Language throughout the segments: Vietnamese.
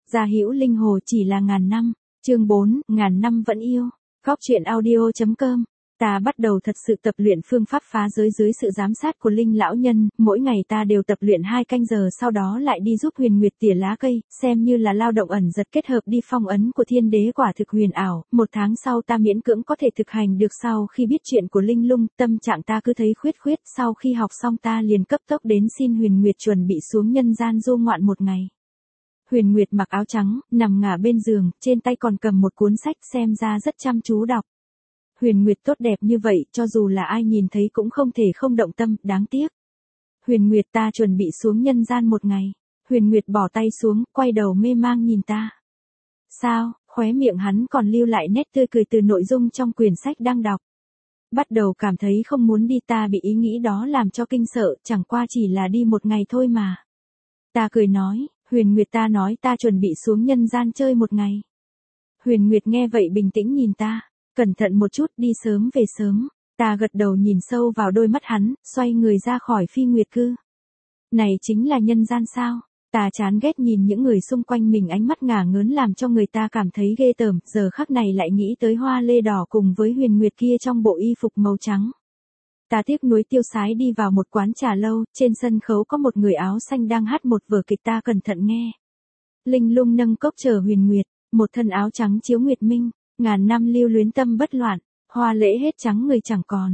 Gia hữu linh hồ chỉ là ngàn năm. Chương 4, ngàn năm vẫn yêu. Góc truyện audio.com. Ta bắt đầu thật sự tập luyện phương pháp phá giới dưới sự giám sát của Linh lão nhân, mỗi ngày ta đều tập luyện 2 canh giờ, sau đó lại đi giúp Huyền Nguyệt tỉa lá cây, xem như là lao động ẩn giật kết hợp đi phong ấn của thiên đế quả thực huyền ảo. 1 tháng sau ta miễn cưỡng có thể thực hành được. Sau khi biết chuyện của Linh Lung, tâm trạng ta cứ thấy khuyết, sau khi học xong ta liền cấp tốc đến xin Huyền Nguyệt chuẩn bị xuống nhân gian du ngoạn 1 ngày. Huyền Nguyệt mặc áo trắng, nằm ngả bên giường, trên tay còn cầm một cuốn sách, xem ra rất chăm chú đọc. Huyền Nguyệt tốt đẹp như vậy, cho dù là ai nhìn thấy cũng không thể không động tâm, đáng tiếc. Huyền Nguyệt, ta chuẩn bị xuống nhân gian 1 ngày. Huyền Nguyệt bỏ tay xuống, quay đầu mê mang nhìn ta. Sao? Khóe miệng hắn còn lưu lại nét tươi cười từ nội dung trong quyển sách đang đọc. Bắt đầu cảm thấy không muốn đi, ta bị ý nghĩ đó làm cho kinh sợ, chẳng qua chỉ là đi 1 ngày thôi mà. Ta cười nói, Huyền Nguyệt, ta nói ta chuẩn bị xuống nhân gian chơi 1 ngày. Huyền Nguyệt nghe vậy bình tĩnh nhìn ta. Cẩn thận một chút, đi sớm về sớm. Ta gật đầu nhìn sâu vào đôi mắt hắn, xoay người ra khỏi Phi Nguyệt cư. Này chính là nhân gian sao? Ta chán ghét nhìn những người xung quanh mình ánh mắt ngả ngớn làm cho người ta cảm thấy ghê tởm, giờ khắc này lại nghĩ tới Hoa Lê đỏ cùng với Huyền Nguyệt kia trong bộ y phục màu trắng. Ta tiếc nuối tiêu sái đi vào một quán trà lâu, trên sân khấu có một người áo xanh đang hát một vở kịch, ta cẩn thận nghe. Linh Lung nâng cốc chờ Huyền Nguyệt, một thân áo trắng chiếu nguyệt minh. Ngàn năm lưu luyến tâm bất loạn, hoa lễ hết trắng người chẳng còn.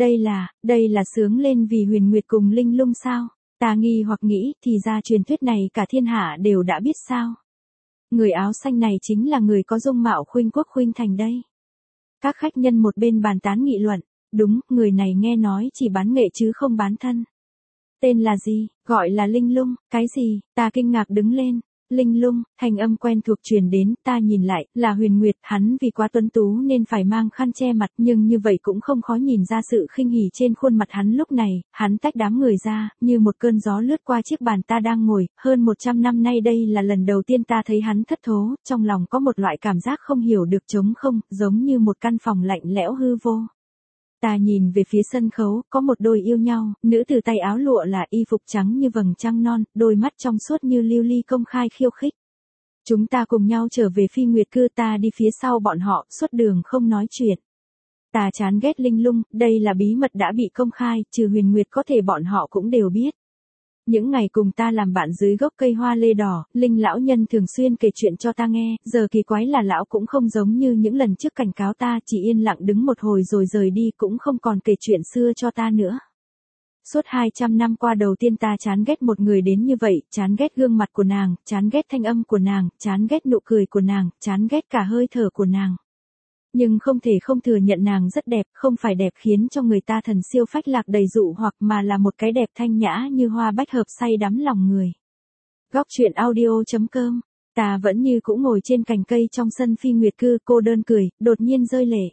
Đây là sướng lên vì Huyền Nguyệt cùng Linh Lung sao? Ta nghi hoặc nghĩ, thì ra truyền thuyết này cả thiên hạ đều đã biết sao? Người áo xanh này chính là người có dung mạo khuynh quốc khuynh thành đây. Các khách nhân một bên bàn tán nghị luận, đúng, người này nghe nói chỉ bán nghệ chứ không bán thân. Tên là gì? Gọi là Linh Lung. Cái gì? Ta kinh ngạc đứng lên. Linh Lung, thanh âm quen thuộc truyền đến, ta nhìn lại, là Huyền Nguyệt, hắn vì quá tuấn tú nên phải mang khăn che mặt, nhưng như vậy cũng không khó nhìn ra sự khinh hỉ trên khuôn mặt hắn lúc này. Hắn tách đám người ra, như một cơn gió lướt qua chiếc bàn ta đang ngồi, hơn 100 năm nay đây là lần đầu tiên ta thấy hắn thất thố, trong lòng có một loại cảm giác không hiểu được, trống không, giống như một căn phòng lạnh lẽo hư vô. Ta nhìn về phía sân khấu, có một đôi yêu nhau, nữ tử tay áo lụa là y phục trắng như vầng trăng non, đôi mắt trong suốt như lưu ly công khai khiêu khích. Chúng ta cùng nhau trở về Phi Nguyệt cư, ta đi phía sau bọn họ, suốt đường không nói chuyện. Ta chán ghét Linh Lung, đây là bí mật đã bị công khai, trừ Huyền Nguyệt có thể bọn họ cũng đều biết. Những ngày cùng ta làm bạn dưới gốc cây hoa lê đỏ, Linh lão nhân thường xuyên kể chuyện cho ta nghe, giờ kỳ quái là lão cũng không giống như những lần trước cảnh cáo ta, chỉ yên lặng đứng một hồi rồi rời đi, cũng không còn kể chuyện xưa cho ta nữa. Suốt 200 năm qua đầu tiên ta chán ghét một người đến như vậy, chán ghét gương mặt của nàng, chán ghét thanh âm của nàng, chán ghét nụ cười của nàng, chán ghét cả hơi thở của nàng. Nhưng không thể không thừa nhận nàng rất đẹp, không phải đẹp khiến cho người ta thần siêu phách lạc đầy dụ hoặc, mà là một cái đẹp thanh nhã như hoa bách hợp say đắm lòng người. Góc truyện audio.com. Ta vẫn như cũ ngồi trên cành cây trong sân Phi Nguyệt cư, cô đơn cười, đột nhiên rơi lệ.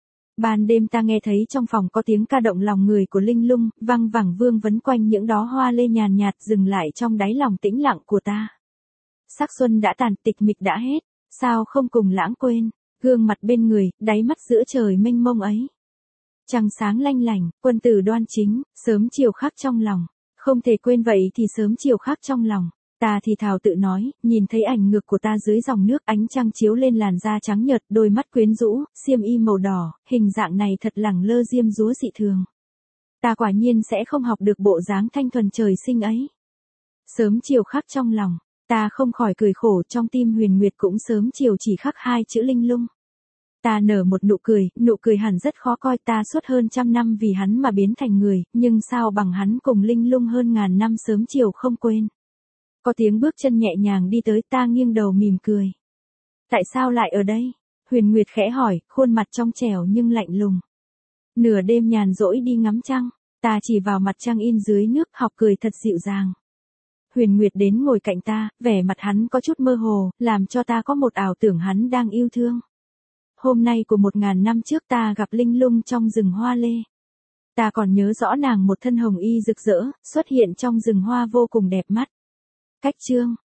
Ban đêm ta nghe thấy trong phòng có tiếng ca động lòng người của Linh Lung, văng vẳng vương vấn quanh những đóa hoa lê nhàn nhạt, dừng lại trong đáy lòng tĩnh lặng của ta. Sắc xuân đã tàn, tịch mịch đã hết, sao không cùng lãng quên. Gương mặt bên người, đáy mắt giữa trời mênh mông ấy. Trăng sáng lanh lảnh, quân tử đoan chính, sớm chiều khắc trong lòng. Không thể quên vậy thì sớm chiều khắc trong lòng. Ta thì thào tự nói, nhìn thấy ảnh ngược của ta dưới dòng nước, ánh trăng chiếu lên làn da trắng nhợt, đôi mắt quyến rũ, xiêm y màu đỏ, hình dạng này thật lẳng lơ diêm dúa dị thường. Ta quả nhiên sẽ không học được bộ dáng thanh thuần trời sinh ấy. Sớm chiều khắc trong lòng. Ta không khỏi cười khổ, trong tim Huyền Nguyệt cũng sớm chiều chỉ khắc 2 chữ Linh Lung. Ta nở một nụ cười hẳn rất khó coi, ta suốt hơn 100 năm vì hắn mà biến thành người, nhưng sao bằng hắn cùng Linh Lung hơn ngàn năm sớm chiều không quên. Có tiếng bước chân nhẹ nhàng đi tới, ta nghiêng đầu mỉm cười. Tại sao lại ở đây? Huyền Nguyệt khẽ hỏi, khuôn mặt trong trẻo nhưng lạnh lùng. Nửa đêm nhàn rỗi đi ngắm trăng, ta chỉ vào mặt trăng in dưới nước, học cười thật dịu dàng. Huyền Nguyệt đến ngồi cạnh ta, vẻ mặt hắn có chút mơ hồ, làm cho ta có một ảo tưởng hắn đang yêu thương. Hôm nay của 1000 năm trước ta gặp Linh Lung trong rừng hoa lê. Ta còn nhớ rõ nàng một thân hồng y rực rỡ, xuất hiện trong rừng hoa vô cùng đẹp mắt. Cách chương